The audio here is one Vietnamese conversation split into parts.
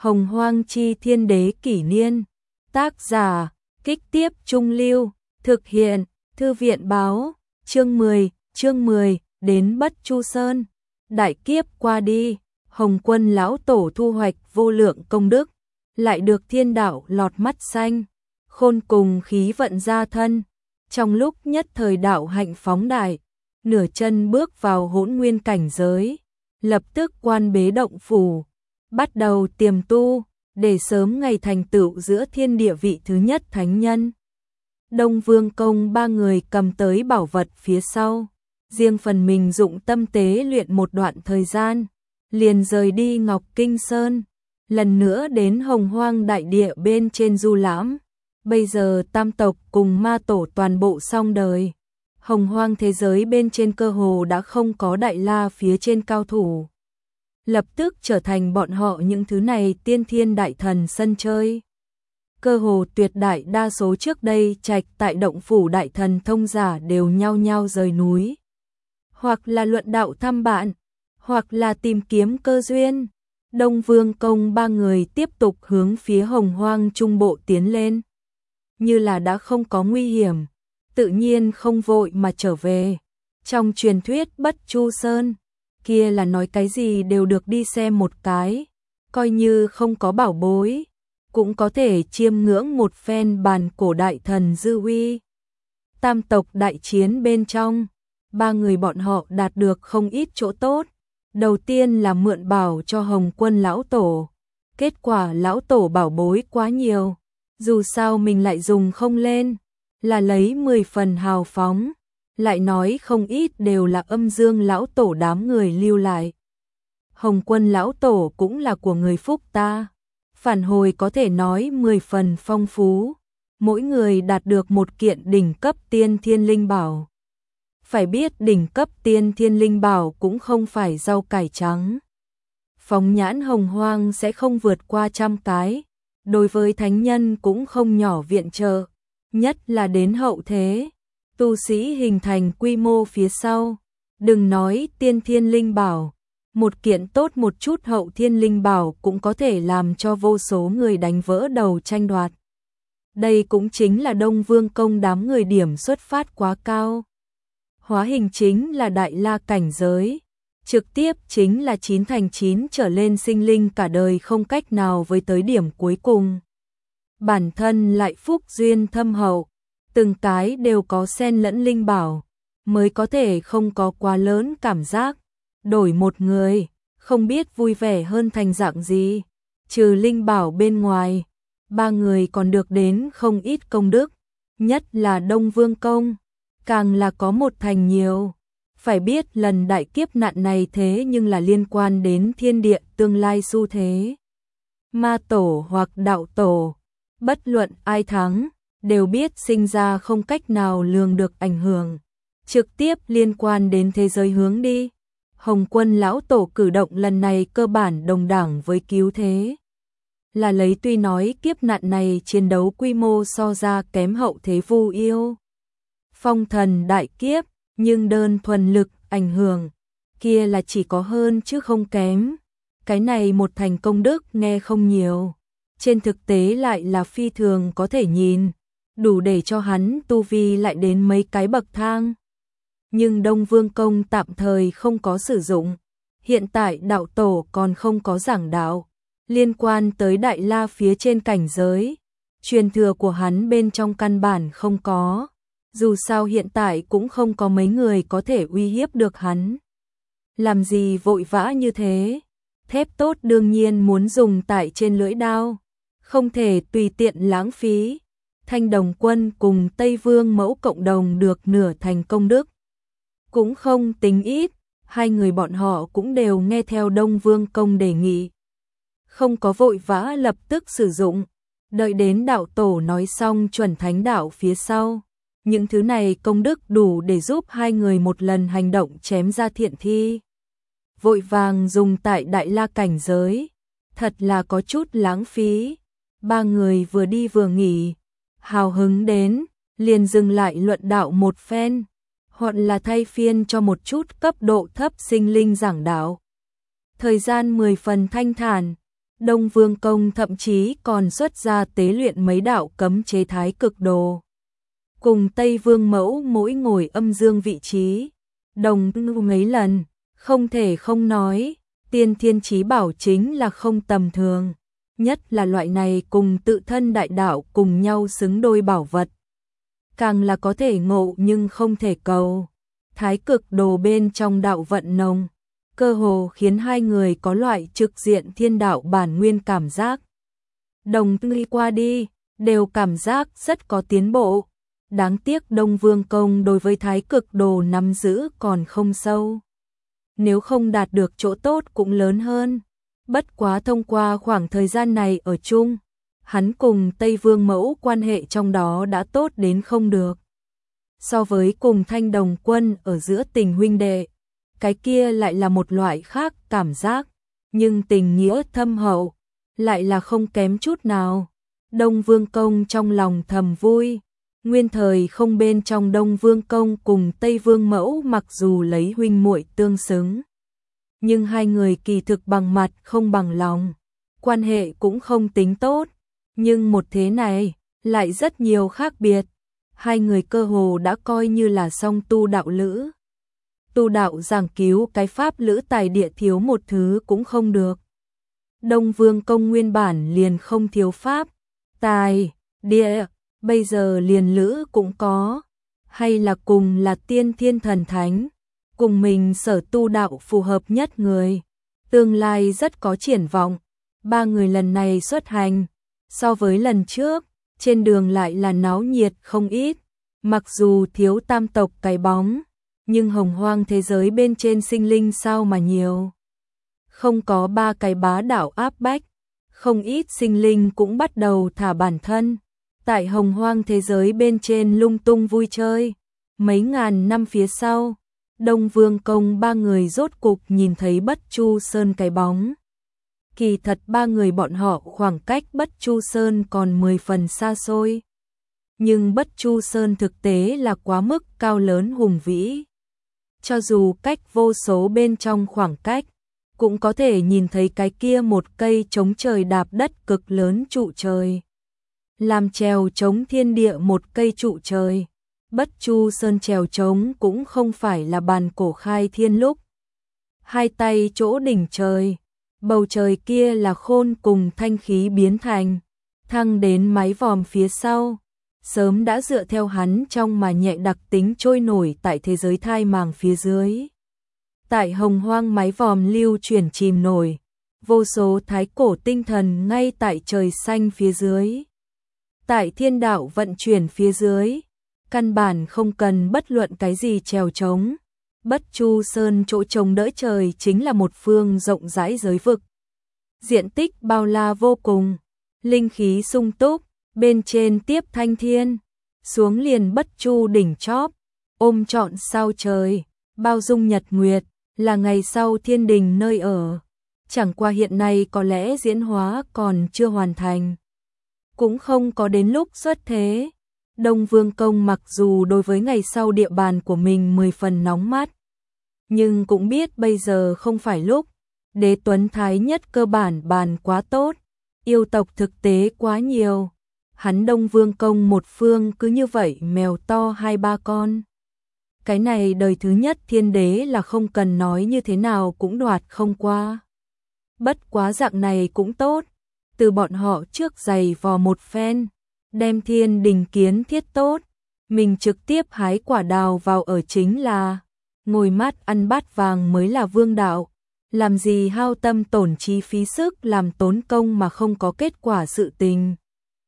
Hồng Hoang Chi Thiên Đế Kỷ Niên. Tác giả, Kích Tiếp Trung Lưu. Thực hiện, Thư viện Báo. Chương 10, đến Bất Chu Sơn. Đại kiếp qua đi, Hồng Quân lão tổ thu hoạch vô lượng công đức, lại được thiên đạo lọt mắt xanh, khôn cùng khí vận gia thân. Trong lúc nhất thời đạo hạnh phóng đại, nửa chân bước vào hỗn nguyên cảnh giới, lập tức quan bế động phủ, bắt đầu tiềm tu, để sớm ngày thành tựu giữa thiên địa vị thứ nhất thánh nhân. Đông Vương Công ba người cầm tới bảo vật phía sau, riêng phần mình dụng tâm tế luyện một đoạn thời gian, liền rời đi Ngọc Kinh Sơn, lần nữa đến Hồng Hoang đại địa bên trên du lãm. Bây giờ tam tộc cùng ma tổ toàn bộ xong đời, Hồng Hoang thế giới bên trên cơ hồ đã không có Đại La phía trên cao thủ, lập tức trở thành bọn họ những thứ này tiên thiên đại thần sân chơi. Cơ hồ tuyệt đại đa số trước đây trạch tại động phủ đại thần thông giả đều nhao nhao rời núi, hoặc là luận đạo thăm bạn, hoặc là tìm kiếm cơ duyên. Đông Vương Công ba người tiếp tục hướng phía Hồng Hoang trung bộ tiến lên, như là đã không có nguy hiểm, tự nhiên không vội mà trở về. Trong truyền thuyết Bất Chu Sơn, kia là nói cái gì đều được đi xem một cái, coi như không có bảo bối, cũng có thể chiêm ngưỡng một phen bàn cổ đại thần dư uy. Tam tộc đại chiến bên trong, ba người bọn họ đạt được không ít chỗ tốt. Đầu tiên là mượn bảo cho Hồng Quân lão tổ, kết quả lão tổ bảo bối quá nhiều, dù sao mình lại dùng không lên, là lấy 10 phần hào phóng, lại nói không ít đều là âm dương lão tổ đám người lưu lại. Hồng Quân lão tổ cũng là của người phúc ta, phản hồi có thể nói 10 phần phong phú, mỗi người đạt được một kiện đỉnh cấp tiên thiên linh bảo. Phải biết đỉnh cấp tiên thiên linh bảo cũng không phải rau cải trắng. Phóng nhãn Hồng Hoang sẽ không vượt qua 100 cái, đối với thánh nhân cũng không nhỏ viện trợ, nhất là đến hậu thế, tu sĩ hình thành quy mô phía sau. Đừng nói tiên thiên linh bảo, một kiện tốt một chút hậu thiên linh bảo cũng có thể làm cho vô số người đánh vỡ đầu tranh đoạt. Đây cũng chính là Đông Vương Công đám người điểm xuất phát quá cao. Hóa hình chính là Đại La cảnh giới, trực tiếp chính là 9 thành 9 trở lên sinh linh cả đời không cách nào với tới điểm cuối cùng. Bản thân lại phúc duyên thâm hậu, từng cái đều có xen lẫn linh bảo, mới có thể không có quá lớn cảm giác. Đổi một người, không biết vui vẻ hơn thành dạng gì. Trừ linh bảo bên ngoài, ba người còn được đến không ít công đức, nhất là Đông Vương Công, càng là có một thành nhiều. Phải biết lần đại kiếp nạn này thế nhưng là liên quan đến thiên địa tương lai xu thế. Ma tổ hoặc đạo tổ, bất luận ai thắng, đều biết sinh ra không cách nào lường được ảnh hưởng, trực tiếp liên quan đến thế giới hướng đi. Hồng Quân lão tổ cử động lần này cơ bản đồng đẳng với cứu thế. Là lấy tuy nói kiếp nạn này chiến đấu quy mô so ra kém hậu thế Vu Yêu Phong Thần đại kiếp, nhưng đơn thuần lực ảnh hưởng kia là chỉ có hơn chứ không kém. Cái này một thành công đức nghe không nhiều, trên thực tế lại là phi thường có thể nhìn, đủ để cho hắn tu vi lại đến mấy cái bậc thang. Nhưng Đông Vương Công tạm thời không có sử dụng, hiện tại đạo tổ còn không có giảng đạo, liên quan tới Đại La phía trên cảnh giới, truyền thừa của hắn bên trong căn bản không có. Dù sao hiện tại cũng không có mấy người có thể uy hiếp được hắn. Làm gì vội vã như thế? Thép tốt đương nhiên muốn dùng tại trên lưỡi đao, không thể tùy tiện lãng phí. Thanh Đồng Quân cùng Tây Vương Mẫu cộng đồng được nửa thành công đức, cũng không tính ít, hai người bọn họ cũng đều nghe theo Đông Vương Công đề nghị. Không có vội vã lập tức sử dụng, đợi đến đạo tổ nói xong chuẩn thánh đạo phía sau. Những thứ này công đức đủ để giúp hai người một lần hành động chém ra thiện thi. Vội vàng dùng tại Đại La cảnh giới, thật là có chút lãng phí. Ba người vừa đi vừa nghỉ, hào hứng đến, liền dừng lại luận đạo một phen, hoặc là thay phiên cho một chút cấp độ thấp sinh linh giảng đạo. Thời gian 10 phần thanh thản, Đông Vương Công thậm chí còn xuất ra tế luyện mấy đạo cấm chế thái cực đồ. Cùng Tây Vương Mẫu mỗi ngồi âm dương vị trí, đồng mấy lần, không thể không nói, tiên thiên chí bảo chính là không tầm thường, nhất là loại này cùng tự thân đại đạo cùng nhau xứng đôi bảo vật. Càng là có thể ngộ nhưng không thể cầu, thái cực đồ bên trong đạo vận nồng, cơ hồ khiến hai người có loại trực diện thiên đạo bản nguyên cảm giác. Đồng đi qua đi, đều cảm giác rất có tiến bộ. Đáng tiếc Đông Vương Công đối với thái cực đồ nắm giữ còn không sâu. Nếu không đạt được chỗ tốt cũng lớn hơn. Bất quá thông qua khoảng thời gian này ở chung, hắn cùng Tây Vương Mẫu quan hệ trong đó đã tốt đến không được. So với cùng Thanh Đồng Quân ở giữa tình huynh đệ, cái kia lại là một loại khác cảm giác, nhưng tình nghĩa thâm hậu, lại là không kém chút nào. Đông Vương Công trong lòng thầm vui, nguyên thời không bên trong Đông Vương Công cùng Tây Vương Mẫu mặc dù lấy huynh muội tương xứng, nhưng hai người kỳ thực bằng mặt không bằng lòng, quan hệ cũng không tính tốt, nhưng một thế này lại rất nhiều khác biệt, hai người cơ hồ đã coi như là song tu đạo lữ. Tu đạo giảng cứu cái pháp lữ tài địa thiếu một thứ cũng không được. Đông Vương Công nguyên bản liền không thiếu pháp, tài, địa, bây giờ liền lữ cũng có, hay là cùng là tiên thiên thần thánh, cùng mình sở tu đạo phù hợp nhất người, tương lai rất có triển vọng. Ba người lần này xuất hành, so với lần trước, trên đường lại là náo nhiệt không ít, mặc dù thiếu tam tộc cái bóng, nhưng hồng hoang thế giới bên trên sinh linh sao mà nhiều. Không có ba cái bá đạo áp bách, không ít sinh linh cũng bắt đầu thả bản thân, tại hồng hoang thế giới bên trên lung tung vui chơi. Mấy ngàn năm phía sau, Đông Vương Công ba người rốt cục nhìn thấy Bất Chu Sơn cái bóng. Kỳ thật ba người bọn họ khoảng cách Bất Chu Sơn còn 10 phần xa xôi. Nhưng Bất Chu Sơn thực tế là quá mức cao lớn hùng vĩ. Cho dù cách vô số bên trong khoảng cách, cũng có thể nhìn thấy cái kia một cây chống trời đạp đất cực lớn trụ trời. Làm trèo chống thiên địa một cây trụ trời. Bất Chu Sơn trèo chống cũng không phải là bàn cổ khai thiên lúc. Hai tay chỗ đỉnh trời, bầu trời kia là khôn cùng thanh khí biến thành, thăng đến mái vòm phía sau. Sớm đã dựa theo hắn trong mà nhẹ đặc tính trôi nổi tại thế giới thai màng phía dưới. Tại hồng hoang mái vòm lưu chuyển chìm nổi, vô số thái cổ tinh thần ngay tại trời xanh phía dưới. Tại thiên đạo vận chuyển phía dưới, căn bản không cần bất luận cái gì trèo trống. Bất Chu Sơn chỗ trông đỡ trời chính là một phương rộng rãi giới vực. Diện tích bao la vô cùng, linh khí sung túc, bên trên tiếp thanh thiên, xuống liền Bất Chu đỉnh chóp, ôm trọn sao trời, bao dung nhật nguyệt, là ngày sau thiên đình nơi ở. Chẳng qua hiện nay có lẽ diễn hóa còn chưa hoàn thành, cũng không có đến lúc xuất thế. Đông Vương Công mặc dù đối với ngày sau địa bàn của mình 10 phần nóng mắt, nhưng cũng biết bây giờ không phải lúc. Đế Tuấn Thái Nhất cơ bản bàn quá tốt, yêu tộc thực tế quá nhiều. Hắn Đông Vương Công một phương cứ như vậy mèo to 2-3 con. Cái này đời thứ nhất thiên đế là không cần nói như thế nào cũng đoạt không qua. Bất quá dạng này cũng tốt, từ bọn họ trước giày vò một phen, đem thiên đình kiến thiết tốt, mình trực tiếp hái quả đào vào ở chính là, ngồi mát ăn bát vàng mới là vương đạo, làm gì hao tâm tổn trí phí sức làm tốn công mà không có kết quả sự tình.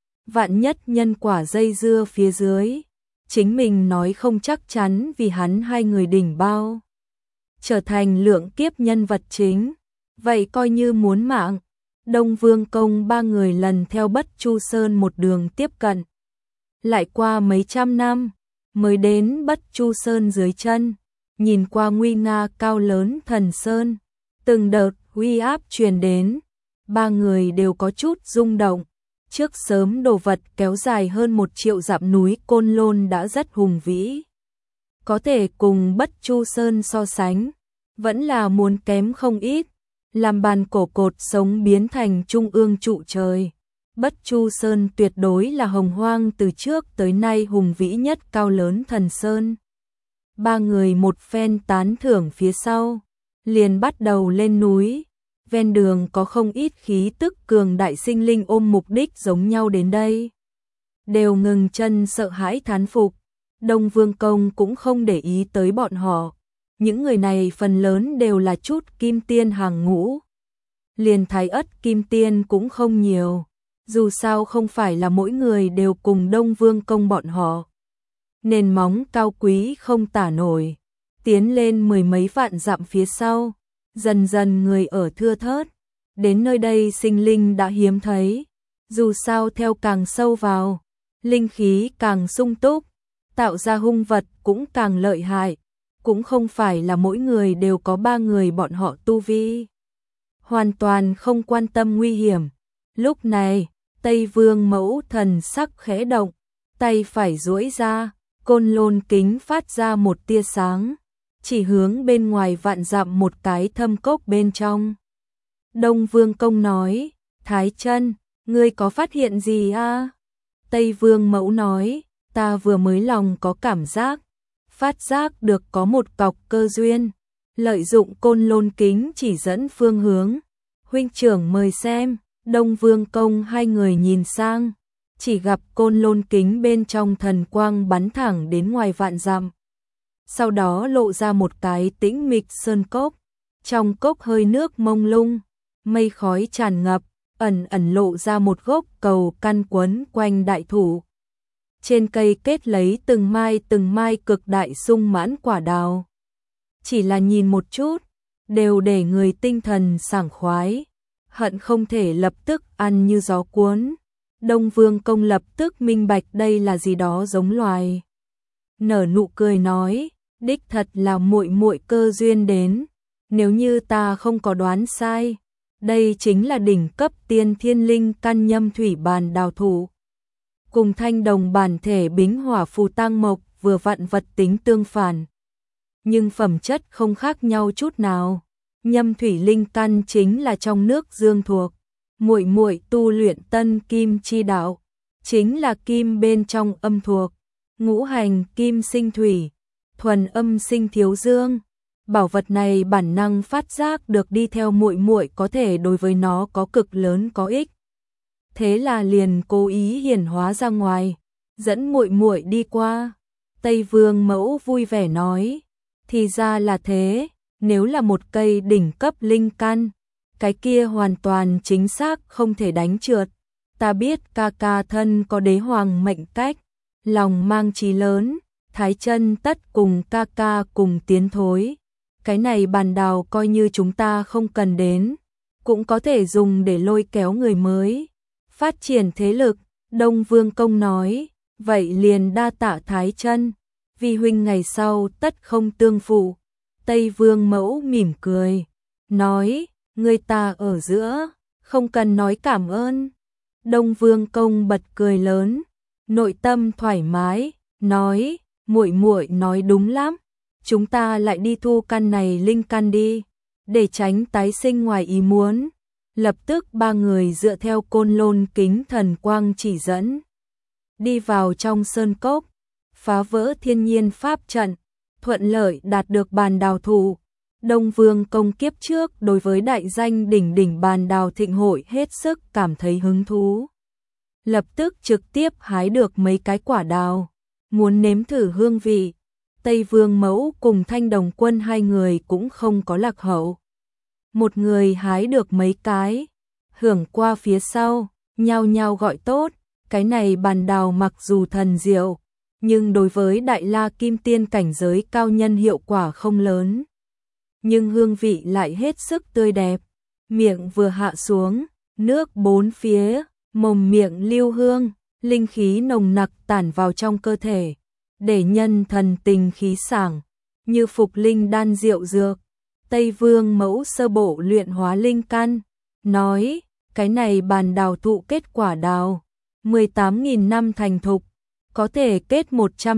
Vạn nhất nhân quả dây dưa phía dưới, chính mình nói không chắc chắn vì hắn hai người đỉnh bao, trở thành lượng kiếp nhân vật chính, vậy coi như muốn mạng. Đông Vương Công ba người lần theo Bất Chu Sơn một đường tiếp cận. Lại qua mấy trăm năm, mới đến Bất Chu Sơn dưới chân, nhìn qua nguy nga cao lớn thần sơn, từng đợt uy áp truyền đến, ba người đều có chút rung động. Trước sớm đồ vật kéo dài hơn 1 triệu dặm núi Côn Lôn đã rất hùng vĩ. Có thể cùng Bất Chu Sơn so sánh, vẫn là muốn kém không ít. làm bàn cổ cột sống biến thành trung ương trụ trời. Bất Chu Sơn tuyệt đối là Hồng Hoang từ trước tới nay hùng vĩ nhất cao lớn thần sơn. Ba người một phen tán thưởng phía sau, liền bắt đầu lên núi. Ven đường có không ít khí tức cường đại sinh linh ôm mục đích giống nhau đến đây. Đều ngừng chân sợ hãi thán phục. Đông Vương Công cũng không để ý tới bọn họ. Những người này phần lớn đều là chút kim tiên hàng ngũ. Liền Thái Ất kim tiên cũng không nhiều. Dù sao không phải là mỗi người đều cùng Đông Vương Công bọn họ. Nền móng cao quý không tả nổi. Tiến lên mười mấy vạn dặm phía sau. Dần dần người ở thưa thớt. Đến nơi đây sinh linh đã hiếm thấy. Dù sao theo càng sâu vào, linh khí càng sung túc, tạo ra hung vật cũng càng lợi hại. Cũng không phải là mỗi người đều có ba người bọn họ tu vi. Hoàn toàn không quan tâm nguy hiểm. Lúc này, Tây Vương Mẫu thần sắc khẽ động, tay phải duỗi ra, côn lôn kính phát ra một tia sáng, chỉ hướng bên ngoài vạn dặm một cái thâm cốc bên trong. Đông Vương Công nói, Thái Chân, ngươi có phát hiện gì a? Tây Vương Mẫu nói, ta vừa mới lòng có cảm giác, phát giác được có một cọc cơ duyên, lợi dụng côn lôn kính chỉ dẫn phương hướng. Huynh trưởng mời xem. Đông Vương Công hai người nhìn sang, chỉ gặp côn lôn kính bên trong thần quang bắn thẳng đến ngoài vạn dặm. Sau đó lộ ra một cái tĩnh mịch sơn cốc, trong cốc hơi nước mông lung, mây khói tràn ngập, ẩn ẩn lộ ra một gốc cầu căn quấn quanh đại thụ. Trên cây kết lấy từng mai cực đại sung mãn quả đào. Chỉ là nhìn một chút, đều để người tinh thần sảng khoái, hận không thể lập tức ăn như gió cuốn. Đông Vương Công lập tức minh bạch đây là gì đó giống loài. Nở nụ cười nói, đích thật là muội muội cơ duyên đến, nếu như ta không có đoán sai, đây chính là đỉnh cấp tiên thiên linh căn nhâm thủy bàn đào thụ. Cùng thanh đồng bản thể bính hỏa phù tăng mộc vừa vặn vật tính tương phản. Nhưng phẩm chất không khác nhau chút nào. Nhâm thủy linh căn chính là trong nước dương thuộc, muội muội tu luyện tân kim chi đạo, chính là kim bên trong âm thuộc, ngũ hành kim sinh thủy, thuần âm sinh thiếu dương. Bảo vật này bản năng phát giác được đi theo muội muội có thể đối với nó có cực lớn có ích. Thế là liền cố ý hiển hóa ra ngoài, dẫn muội muội đi qua. Tây Vương Mẫu vui vẻ nói, thì ra là thế. Nếu là một cây đỉnh cấp linh căn, cái kia hoàn toàn chính xác không thể đánh trượt. Ta biết ca ca thân có đế hoàng mệnh cách, lòng mang chí lớn, Thái Chân tất cùng ca ca cùng tiến thối. Cái này bàn đào coi như chúng ta không cần đến, cũng có thể dùng để lôi kéo người mới, phát triển thế lực. Đông Vương Công nói, vậy liền đa tạ Thái Chân, vì huynh ngày sau tất không tương phụ. Tây Vương Mẫu mỉm cười, nói, người ta ở giữa, không cần nói cảm ơn. Đông Vương Công bật cười lớn, nội tâm thoải mái, nói, muội muội nói đúng lắm, chúng ta lại đi thu căn này linh căn đi, để tránh tái sinh ngoài ý muốn. Lập tức ba người dựa theo côn lôn kính thần quang chỉ dẫn, đi vào trong sơn cốc, phá vỡ thiên nhiên pháp trận, thuận lợi đạt được bàn đào thụ. Đông Vương Công kiếp trước đối với đại danh đỉnh bàn đào thịnh hội hết sức cảm thấy hứng thú. Lập tức trực tiếp hái được mấy cái quả đào, muốn nếm thử hương vị. Tây Vương Mẫu cùng Thanh Đồng Quân hai người cũng không có lạc hậu. Một người hái được mấy cái, hưởng qua phía sau, nhao nhao gọi tốt. Cái này bàn đào mặc dù thần diệu, nhưng đối với Đại La Kim Tiên cảnh giới cao nhân hiệu quả không lớn. Nhưng hương vị lại hết sức tươi đẹp. Miệng vừa hạ xuống, nước bốn phía, mồm miệng lưu hương, linh khí nồng nặc tản vào trong cơ thể, để nhân thần tình khí sảng, như phục linh đan diệu dược. Tây Vương Mẫu sơ bộ luyện hóa linh căn, nói, cái này bàn đào thụ kết quả đào, 18.000 năm thành thục, có thể kết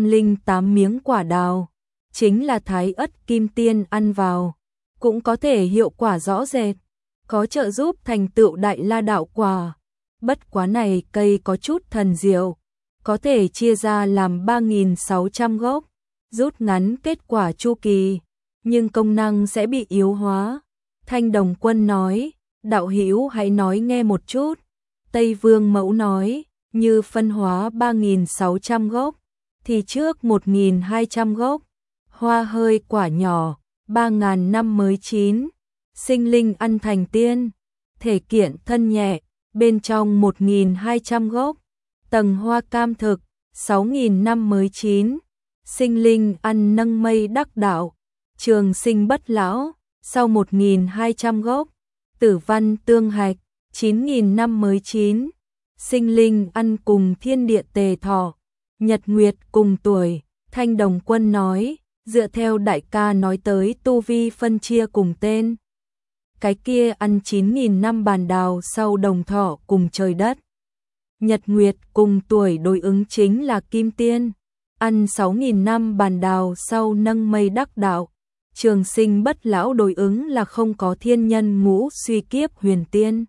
108 miếng quả đào, chính là Thái Ất Kim Tiên ăn vào, cũng có thể hiệu quả rõ rệt. có trợ giúp thành tựu đại la đạo quả. Bất quá này cây có chút thần diệu, có thể chia ra làm 3.600 gốc, rút ngắn kết quả chu kỳ, nhưng công năng sẽ bị yếu hóa. Thanh Đồng Quân nói, đạo hữu hãy nói nghe một chút. Tây Vương Mẫu nói, như phân hóa 3.600 gốc, thì trước 1.200 gốc, hoa hơi quả nhỏ, 3.000 năm mới chín, sinh linh ăn thành tiên, thể kiện thân nhẹ, bên trong 1.200 gốc, tầng hoa cam thực, 6.000 năm mới chín, sinh linh ăn nâng mây đắc đạo, trường sinh bất lão, sau 1.200 gốc, tử văn tương hạch, 9.000 năm mới chín, sinh linh ăn cùng thiên địa tề thọ, nhật nguyệt cùng tuổi. Thanh Đồng Quân nói, dựa theo đại ca nói tới tu vi phân chia cùng tên. Cái kia ăn 9.000 năm bàn đào sau đồng thọ cùng trời đất. Nhật nguyệt cùng tuổi đối ứng chính là kim tiên, ăn 6.000 năm bàn đào sau nâng mây đắc đạo. Trường sinh bất lão đối ứng là không có thiên nhân ngũ suy kiếp huyền tiên,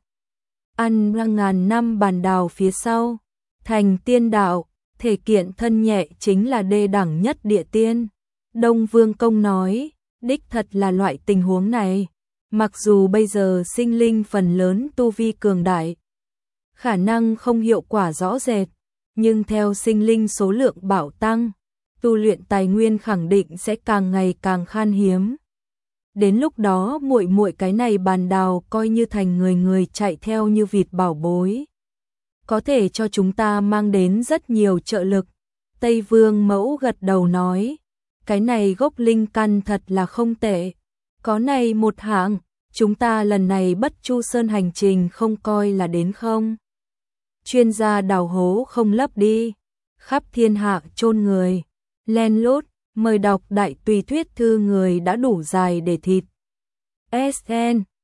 ăn 5.000 năm bàn đào phía sau, thành tiên đạo, thể kiện thân nhẹ chính là đê đẳng nhất địa tiên. Đông Vương Công nói, đích thật là loại tình huống này, mặc dù bây giờ sinh linh phần lớn tu vi cường đại, khả năng không hiệu quả rõ rệt, nhưng theo sinh linh số lượng bạo tăng, tu luyện tài nguyên khẳng định sẽ càng ngày càng khan hiếm. Đến lúc đó muội muội cái này bàn đào coi như thành người người chạy theo như vịt bảo bối, có thể cho chúng ta mang đến rất nhiều trợ lực. Tây Vương Mẫu gật đầu nói, cái này gốc linh căn thật là không tệ, có này một hạng, chúng ta lần này Bất Chu Sơn hành trình không coi là đến không. Chuyên gia đào hố không lấp đi, khắp thiên hạ chôn người, len lút, mời đọc đại tùy thuyết thư người đã đủ dài để thịt. SN